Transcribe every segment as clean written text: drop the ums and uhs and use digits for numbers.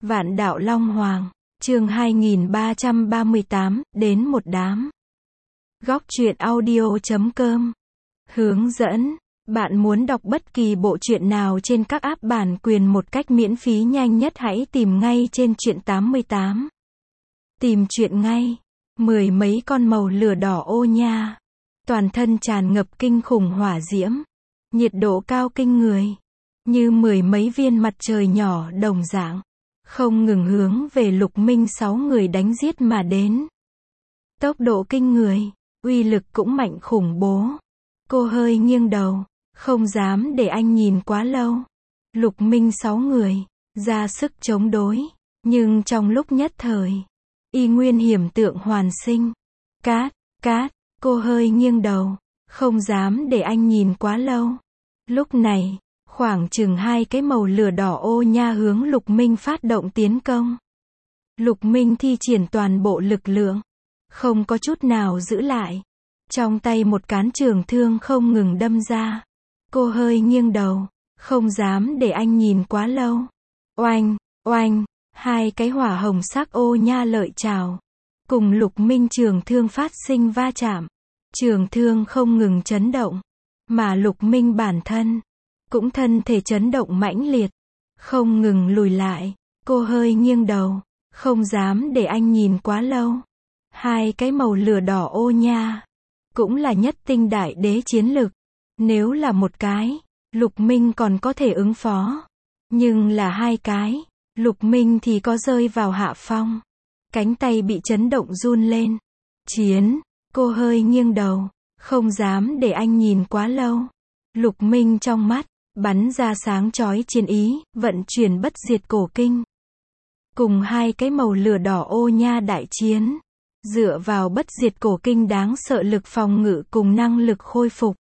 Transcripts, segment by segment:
Vạn đạo Long Hoàng, chương 2338, đến một đám. Góc truyện audio.com. Hướng dẫn. Bạn muốn đọc bất kỳ bộ truyện nào trên các app bản quyền một cách miễn phí nhanh nhất hãy tìm ngay trên Truyện 88. Tìm truyện ngay. Mười mấy con màu lửa đỏ ô nha. Toàn thân tràn ngập kinh khủng hỏa diễm. Nhiệt độ cao kinh người. Như mười mấy viên mặt trời nhỏ đồng dạng. Không ngừng hướng về Lục Minh 6 người đánh giết mà đến. Tốc độ kinh người. Uy lực cũng mạnh khủng bố. Cô hơi nghiêng đầu. Không dám để anh nhìn quá lâu. Lục Minh 6 người. Ra sức chống đối. Nhưng trong lúc nhất thời. Y nguyên hiểm tượng hoàn sinh. Cát, cô hơi nghiêng đầu. Không dám để anh nhìn quá lâu. Lúc này, khoảng chừng 2 cái màu lửa đỏ ô nha hướng Lục Minh phát động tiến công. Lục Minh thi triển toàn bộ lực lượng. Không có chút nào giữ lại. Trong tay một cán trường thương không ngừng đâm ra. Cô hơi nghiêng đầu. Không dám để anh nhìn quá lâu. Oanh, oanh. 2 cái hỏa hồng sắc ô nha lợi chảo. Cùng Lục Minh trường thương phát sinh va chạm. Trường thương không ngừng chấn động. Mà Lục Minh bản thân cũng thân thể chấn động mãnh liệt. Không ngừng lùi lại. Cô hơi nghiêng đầu. Không dám để anh nhìn quá lâu. 2 cái màu lửa đỏ ô nha. Cũng là nhất tinh đại đế chiến lực. Nếu là một cái, Lục Minh còn có thể ứng phó. Nhưng là 2 cái, Lục Minh thì có rơi vào hạ phong. Cánh tay bị chấn động run lên. Chiến, cô hơi nghiêng đầu. Không dám để anh nhìn quá lâu. Lục Minh trong mắt bắn ra sáng chói chiến ý, vận chuyển bất diệt cổ kinh. Cùng 2 cái màu lửa đỏ ô nha đại chiến. Dựa vào bất diệt cổ kinh đáng sợ lực phòng ngự cùng năng lực khôi phục.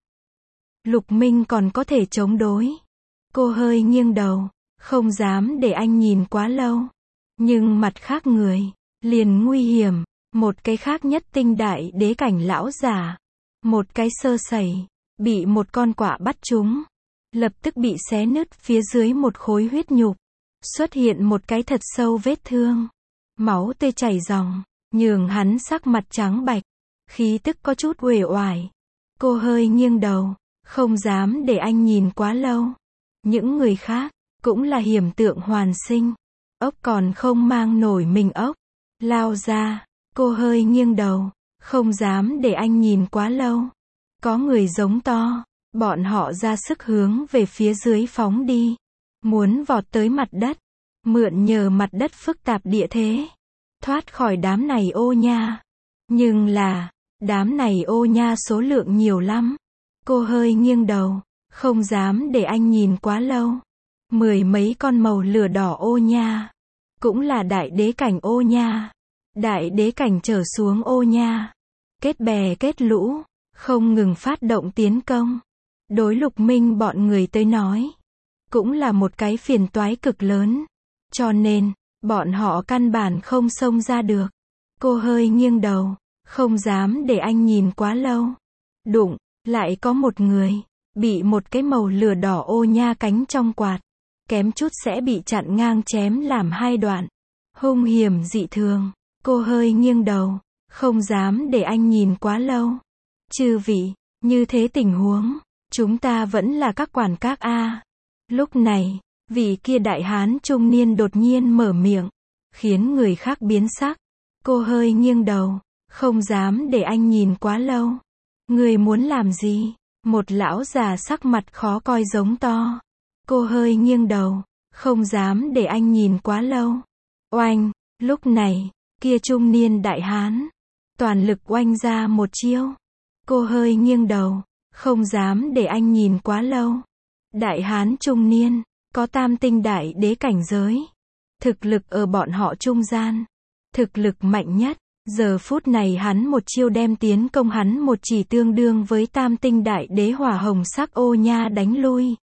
Lục Minh còn có thể chống đối. Cô hơi nghiêng đầu. Không dám để anh nhìn quá lâu. Nhưng mặt khác người liền nguy hiểm. Một cái khác nhất tinh đại đế cảnh lão giả. Một cái sơ sẩy. Bị một con quạ bắt trúng. Lập tức bị xé nứt phía dưới một khối huyết nhục. Xuất hiện một cái thật sâu vết thương. Máu tươi chảy ròng. Nhường hắn sắc mặt trắng bạch. Khí tức có chút uể oải. Cô hơi nghiêng đầu. Không dám để anh nhìn quá lâu. Những người khác cũng là hiểm tượng hoàn sinh. Ốc còn không mang nổi mình ốc. Lao ra. Cô hơi nghiêng đầu. Không dám để anh nhìn quá lâu. Có người giống to. Bọn họ ra sức hướng về phía dưới phóng đi. Muốn vọt tới mặt đất. Mượn nhờ mặt đất phức tạp địa thế. Thoát khỏi đám này ô nha. Nhưng là, đám này ô nha số lượng nhiều lắm. Cô hơi nghiêng đầu. Không dám để anh nhìn quá lâu. Mười mấy con màu lửa đỏ ô nha. Cũng là đại đế cảnh ô nha. Đại đế cảnh trở xuống ô nha. Kết bè kết lũ. Không ngừng phát động tiến công. Đối Lục Minh bọn người tới nói. Cũng là một cái phiền toái cực lớn. Cho nên, bọn họ căn bản không xông ra được. Cô hơi nghiêng đầu. Không dám để anh nhìn quá lâu. Đụng, lại có một người. Bị một cái màu lửa đỏ ô nha cánh trong quạt. Kém chút sẽ bị chặn ngang chém làm 2 đoạn. Hung hiểm dị thường. Cô hơi nghiêng đầu. Không dám để anh nhìn quá lâu. Chư vị, như thế tình huống. Chúng ta vẫn là các quản các A. Lúc này, vị kia đại hán trung niên đột nhiên mở miệng. Khiến người khác biến sắc. Cô hơi nghiêng đầu. Không dám để anh nhìn quá lâu. Người muốn làm gì? Một lão già sắc mặt khó coi giống to. Cô hơi nghiêng đầu. Không dám để anh nhìn quá lâu. Oanh, lúc này, kia trung niên đại hán. Toàn lực oanh ra một chiêu. Cô hơi nghiêng đầu. Không dám để anh nhìn quá lâu. Đại hán trung niên, có tam tinh đại đế cảnh giới. Thực lực ở bọn họ trung gian. Thực lực mạnh nhất. Giờ phút này hắn một chiêu đem tiến công hắn một chỉ tương đương với tam tinh đại đế hỏa hồng sắc ô nha đánh lui.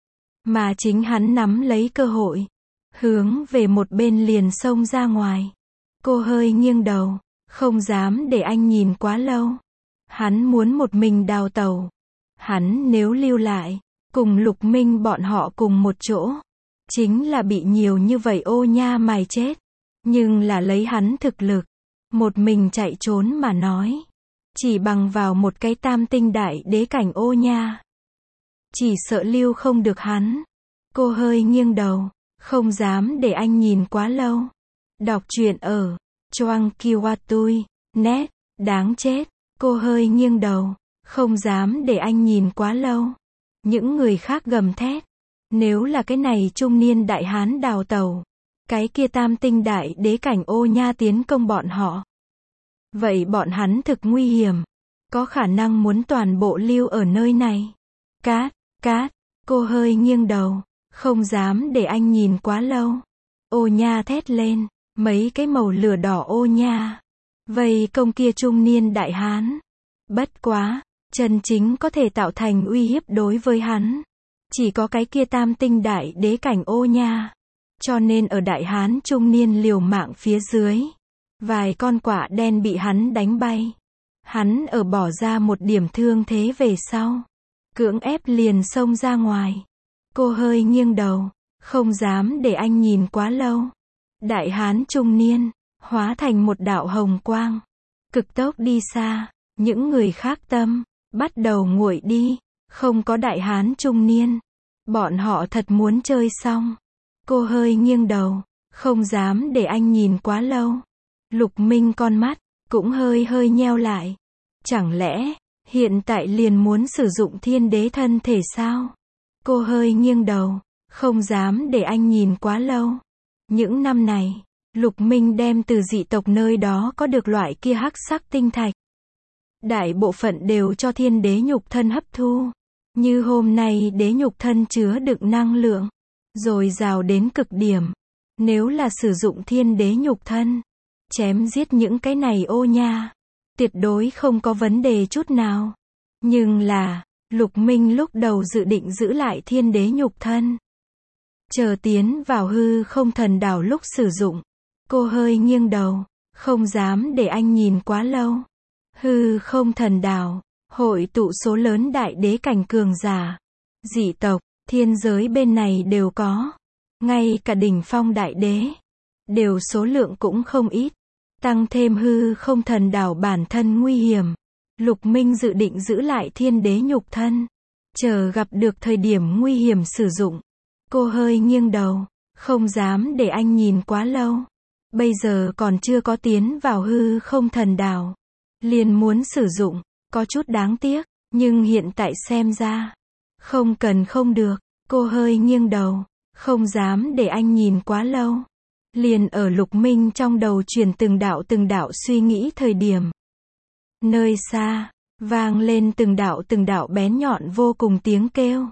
Mà chính hắn nắm lấy cơ hội. Hướng về một bên liền xông ra ngoài. Cô hơi nghiêng đầu. Không dám để anh nhìn quá lâu. Hắn muốn một mình đào tẩu. Hắn nếu lưu lại. Cùng Lục Minh bọn họ cùng một chỗ. chính là bị nhiều như vậy ô nha mài chết. Nhưng là lấy hắn thực lực, một mình chạy trốn mà nói, chỉ bằng vào một cái tam tinh đại đế cảnh ô nha, chỉ sợ lưu không được hắn. Cô hơi nghiêng đầu, không dám để anh nhìn quá lâu. Đọc truyện ở Choang Kiwatui, net, đáng chết. Cô hơi nghiêng đầu, không dám để anh nhìn quá lâu. Những người khác gầm thét. Nếu là cái này trung niên đại hán đào tẩu, cái kia tam tinh đại đế cảnh ô nha tiến công bọn họ, vậy bọn hắn thực nguy hiểm, có khả năng muốn toàn bộ lưu ở nơi này. Cát, cát, cô hơi nghiêng đầu, không dám để anh nhìn quá lâu. Ô nha thét lên, mấy cái màu lửa đỏ ô nha vây công kia trung niên đại hán. Bất quá, chân chính có thể tạo thành uy hiếp đối với hắn, chỉ có cái kia tam tinh đại đế cảnh ô nha. Cho nên ở đại hán trung niên liều mạng phía dưới, vài con quạ đen bị hắn đánh bay. Hắn ở bỏ ra một điểm thương thế về sau, cưỡng ép liền xông ra ngoài. Cô hơi nghiêng đầu, không dám để anh nhìn quá lâu. Đại hán trung niên, hóa thành một đạo hồng quang, cực tốc đi xa. Những người khác tâm, bắt đầu nguội đi. Không có đại hán trung niên, bọn họ thật muốn chơi xong. Cô hơi nghiêng đầu, không dám để anh nhìn quá lâu. Lục Minh con mắt, cũng hơi hơi nheo lại. Chẳng lẽ, hiện tại liền muốn sử dụng thiên đế thân thể sao? Cô hơi nghiêng đầu, không dám để anh nhìn quá lâu. Những năm này, Lục Minh đem từ dị tộc nơi đó có được loại kia hắc sắc tinh thạch. Đại bộ phận đều cho thiên đế nhục thân hấp thu. Như hôm nay đế nhục thân chứa đựng năng lượng, dồi dào đến cực điểm. Nếu là sử dụng thiên đế nhục thân, chém giết những cái này ô nha, tuyệt đối không có vấn đề chút nào. Nhưng là, Lục Minh lúc đầu dự định giữ lại thiên đế nhục thân, chờ tiến vào hư không thần đảo lúc sử dụng. Cô hơi nghiêng đầu, không dám để anh nhìn quá lâu. Hư không thần đảo, hội tụ số lớn đại đế cảnh cường giả, dị tộc, thiên giới bên này đều có. Ngay cả đỉnh phong đại đế, đều số lượng cũng không ít. Tăng thêm hư không thần đảo bản thân nguy hiểm. Lục Minh dự định giữ lại thiên đế nhục thân, chờ gặp được thời điểm nguy hiểm sử dụng. Cô hơi nghiêng đầu, không dám để anh nhìn quá lâu. Bây giờ còn chưa có tiến vào hư không thần đảo, liền muốn sử dụng, có chút đáng tiếc, nhưng hiện tại xem ra, không cần không được. Cô hơi nghiêng đầu, không dám để anh nhìn quá lâu. Liền ở Lục Minh trong đầu truyền từng đạo suy nghĩ thời điểm. Nơi xa, vang lên từng đạo bén nhọn vô cùng tiếng kêu.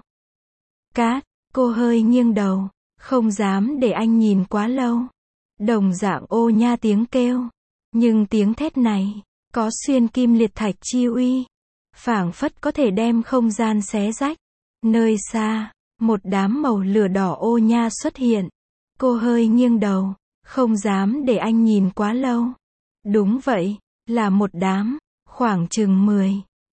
Cát, cô hơi nghiêng đầu, không dám để anh nhìn quá lâu. Đồng dạng ô nha tiếng kêu, nhưng tiếng thét này, có xuyên kim liệt thạch chi uy, phảng phất có thể đem không gian xé rách. Nơi xa, một đám màu lửa đỏ ô nha xuất hiện. Cô hơi nghiêng đầu, không dám để anh nhìn quá lâu. Đúng vậy, là một đám, khoảng chừng 10,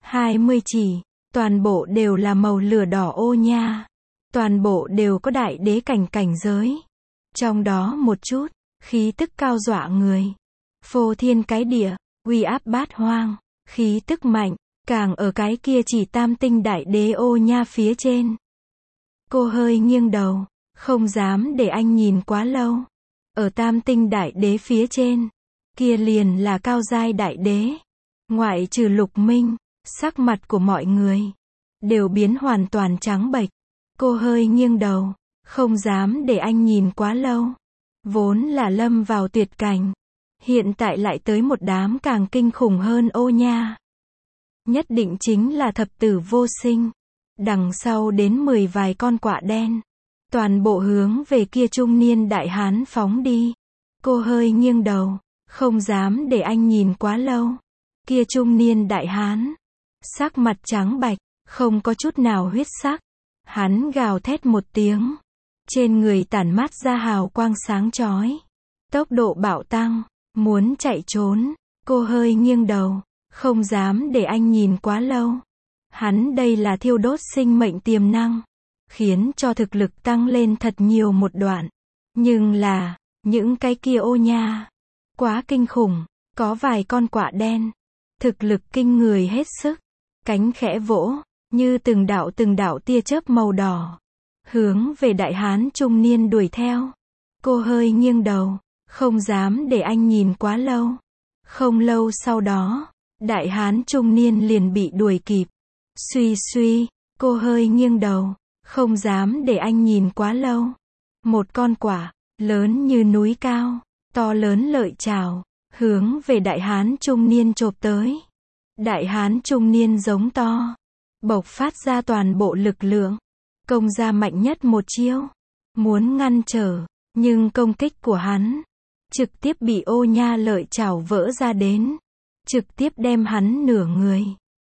20 chỉ, toàn bộ đều là màu lửa đỏ ô nha. Toàn bộ đều có đại đế cảnh giới. Trong đó một chút, khí tức cao dọa người. Phô thiên cái địa, uy áp bát hoang, khí tức mạnh, càng ở cái kia chỉ tam tinh đại đế ô nha phía trên. Cô hơi nghiêng đầu, không dám để anh nhìn quá lâu. Ở tam tinh đại đế phía trên, kia liền là cao giai đại đế. Ngoại trừ Lục Minh, sắc mặt của mọi người đều biến hoàn toàn trắng bệch. Cô hơi nghiêng đầu, không dám để anh nhìn quá lâu. Vốn là lâm vào tuyệt cảnh, hiện tại lại tới một đám càng kinh khủng hơn ô nha. Nhất định chính là thập tử vô sinh. Đằng sau đến 10 vài con quạ đen, toàn bộ hướng về kia trung niên đại hán phóng đi. Cô hơi nghiêng đầu, không dám để anh nhìn quá lâu. Kia trung niên đại hán, sắc mặt trắng bạch, không có chút nào huyết sắc. Hắn gào thét một tiếng, trên người tản mát ra hào quang sáng chói, tốc độ bạo tăng, muốn chạy trốn. Cô hơi nghiêng đầu, không dám để anh nhìn quá lâu. Hắn đây là thiêu đốt sinh mệnh tiềm năng. khiến cho thực lực tăng lên thật nhiều một đoạn. Nhưng là, những cái kia ô nha, quá kinh khủng, có vài con quạ đen, thực lực kinh người hết sức, cánh khẽ vỗ, như từng đạo tia chớp màu đỏ, hướng về đại hán trung niên đuổi theo. Cô hơi nghiêng đầu, không dám để anh nhìn quá lâu. Không lâu sau đó, đại hán trung niên liền bị đuổi kịp. Suy suy, cô hơi nghiêng đầu, không dám để anh nhìn quá lâu. Một con quạ, lớn như núi cao, to lớn lợi chảo, hướng về đại hán trung niên chộp tới. Đại hán trung niên giống to, bộc phát ra toàn bộ lực lượng, công ra mạnh nhất một chiêu, muốn ngăn trở, nhưng công kích của hắn trực tiếp bị ô nha lợi chảo vỡ ra đến, trực tiếp đem hắn nửa người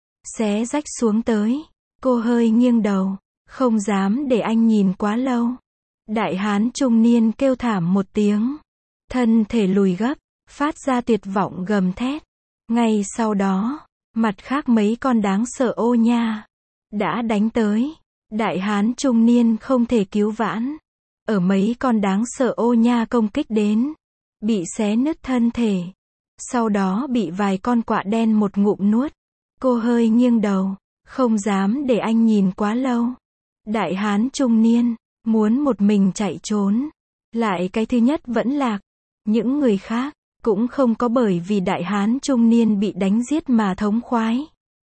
xé rách xuống tới. Cô hơi nghiêng đầu, không dám để anh nhìn quá lâu. Đại hán trung niên kêu thảm một tiếng, thân thể lùi gấp, phát ra tuyệt vọng gầm thét. Ngay sau đó, mặt khác mấy con đáng sợ ô nha đã đánh tới. Đại hán trung niên không thể cứu vãn, ở mấy con đáng sợ ô nha công kích đến, bị xé nứt thân thể, sau đó bị vài con quạ đen một ngụm nuốt. Cô hơi nghiêng đầu, không dám để anh nhìn quá lâu. Đại hán trung niên muốn một mình chạy trốn, lại cái thứ nhất vẫn lạc. Những người khác cũng không có bởi vì đại hán trung niên bị đánh giết mà thống khoái.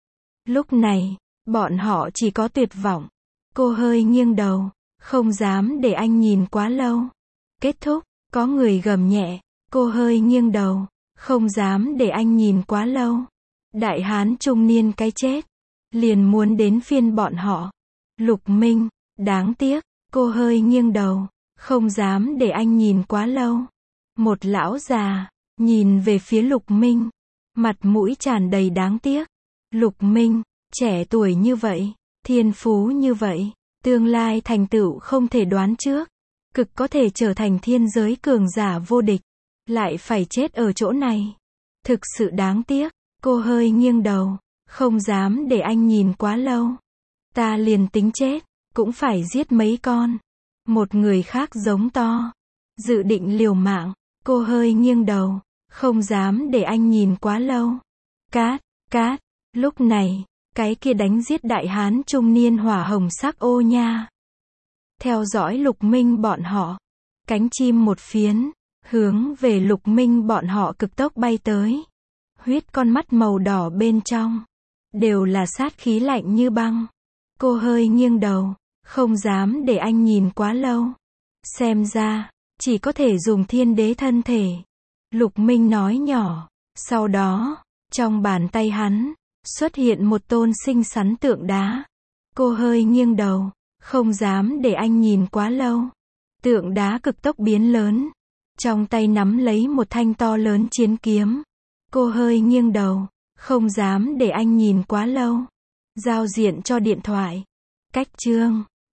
Lúc này, bọn họ chỉ có tuyệt vọng. Cô hơi nghiêng đầu, không dám để anh nhìn quá lâu. Kết thúc, có người gầm nhẹ. Cô hơi nghiêng đầu, không dám để anh nhìn quá lâu. Đại hán trung niên cái chết, liền muốn đến phiên bọn họ. Lục Minh, đáng tiếc. Cô hơi nghiêng đầu, không dám để anh nhìn quá lâu. Một lão già nhìn về phía Lục Minh, mặt mũi tràn đầy đáng tiếc. Lục Minh, trẻ tuổi như vậy, thiên phú như vậy, tương lai thành tựu không thể đoán trước, cực có thể trở thành thiên giới cường giả vô địch, lại phải chết ở chỗ này. Thực sự đáng tiếc. Cô hơi nghiêng đầu, không dám để anh nhìn quá lâu. Ta liền tính chết, cũng phải giết mấy con. Một người khác giống to, dự định liều mạng. Cô hơi nghiêng đầu, không dám để anh nhìn quá lâu. Cát, cát, lúc này, cái kia đánh giết đại hán trung niên hỏa hồng sắc ô nha. Theo dõi Lục Minh bọn họ, cánh chim một phiến, hướng về Lục Minh bọn họ cực tốc bay tới. Huyết con mắt màu đỏ bên trong, đều là sát khí lạnh như băng. Cô hơi nghiêng đầu, không dám để anh nhìn quá lâu. Xem ra, chỉ có thể dùng thiên đế thân thể. Lục Minh nói nhỏ, sau đó, trong bàn tay hắn, xuất hiện một tôn xinh xắn tượng đá. Cô hơi nghiêng đầu, không dám để anh nhìn quá lâu. Tượng đá cực tốc biến lớn, trong tay nắm lấy một thanh to lớn chiến kiếm. Cô hơi nghiêng đầu, không dám để anh nhìn quá lâu. Giao diện cho điện thoại. Cách chương